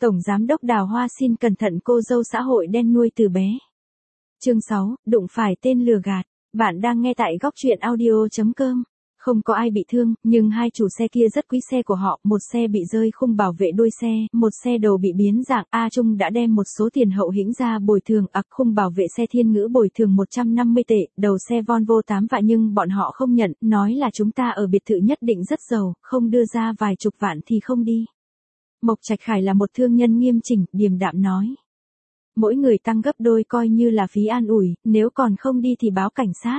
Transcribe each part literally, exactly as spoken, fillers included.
Tổng giám đốc Đào Hoa xin cẩn thận cô dâu xã hội đen nuôi từ bé. Chương sáu, đụng phải tên lừa gạt. Bạn đang nghe tại góc truyện audio chấm com. Không có ai bị thương, nhưng hai chủ xe kia rất quý xe của họ, một xe bị rơi khung bảo vệ đuôi xe, một xe đầu bị biến dạng. A Trung đã đem một số tiền hậu hĩnh ra bồi thường, ặc khung bảo vệ xe Thiên Ngữ bồi thường một trăm năm mươi tệ, đầu xe Volvo tám vạn nhưng bọn họ không nhận, nói là chúng ta ở biệt thự nhất định rất giàu, không đưa ra vài chục vạn thì không đi. Mộc Trạch Khải là một thương nhân nghiêm chỉnh, điềm đạm nói. Mỗi người tăng gấp đôi coi như là phí an ủi, nếu còn không đi thì báo cảnh sát.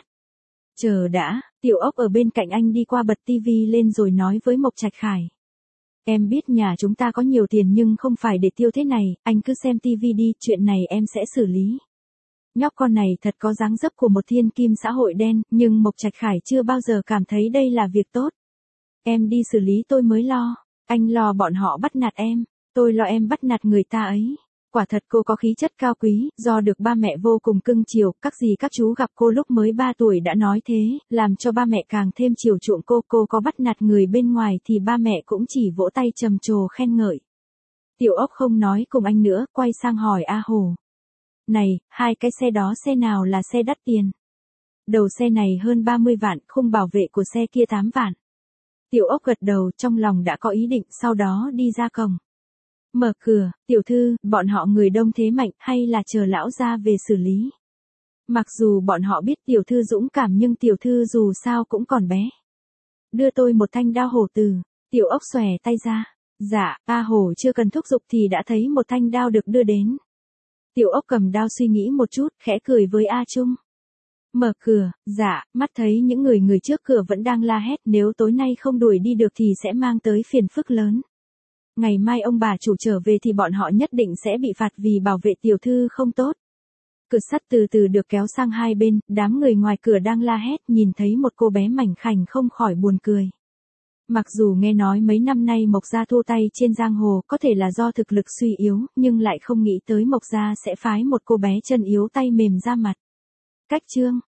Chờ đã, Tiểu Ốc ở bên cạnh anh đi qua bật tivi lên rồi nói với Mộc Trạch Khải. Em biết nhà chúng ta có nhiều tiền nhưng không phải để tiêu thế này, anh cứ xem tivi đi, chuyện này em sẽ xử lý. Nhóc con này thật có dáng dấp của một thiên kim xã hội đen, nhưng Mộc Trạch Khải chưa bao giờ cảm thấy đây là việc tốt. Em đi xử lý tôi mới lo, anh lo bọn họ bắt nạt em, tôi lo em bắt nạt người ta ấy. Quả thật cô có khí chất cao quý, do được ba mẹ vô cùng cưng chiều, các dì các chú gặp cô lúc mới ba tuổi đã nói thế, làm cho ba mẹ càng thêm chiều chuộng cô. Cô có bắt nạt người bên ngoài thì ba mẹ cũng chỉ vỗ tay trầm trồ khen ngợi. Tiểu Ốc không nói cùng anh nữa, quay sang hỏi A Hồ. Này, hai cái xe đó xe nào là xe đắt tiền? Đầu xe này hơn ba mươi vạn, khung bảo vệ của xe kia tám vạn. Tiểu Ốc gật đầu, trong lòng đã có ý định, sau đó đi ra cổng. Mở cửa, tiểu thư, bọn họ người đông thế mạnh, hay là chờ lão ra về xử lý. Mặc dù bọn họ biết tiểu thư dũng cảm nhưng tiểu thư dù sao cũng còn bé. Đưa tôi một thanh đao hổ từ, Tiểu Ốc xòe tay ra. Dạ, A Hổ chưa cần thúc giục thì đã thấy một thanh đao được đưa đến. Tiểu Ốc cầm đao suy nghĩ một chút, khẽ cười với A Trung. Mở cửa, dạ, mắt thấy những người người trước cửa vẫn đang la hét, nếu tối nay không đuổi đi được thì sẽ mang tới phiền phức lớn. Ngày mai ông bà chủ trở về thì bọn họ nhất định sẽ bị phạt vì bảo vệ tiểu thư không tốt. Cửa sắt từ từ được kéo sang hai bên, đám người ngoài cửa đang la hét, nhìn thấy một cô bé mảnh khảnh không khỏi buồn cười. Mặc dù nghe nói mấy năm nay Mộc Gia thua tay trên giang hồ có thể là do thực lực suy yếu, nhưng lại không nghĩ tới Mộc Gia sẽ phái một cô bé chân yếu tay mềm ra mặt. Cách chương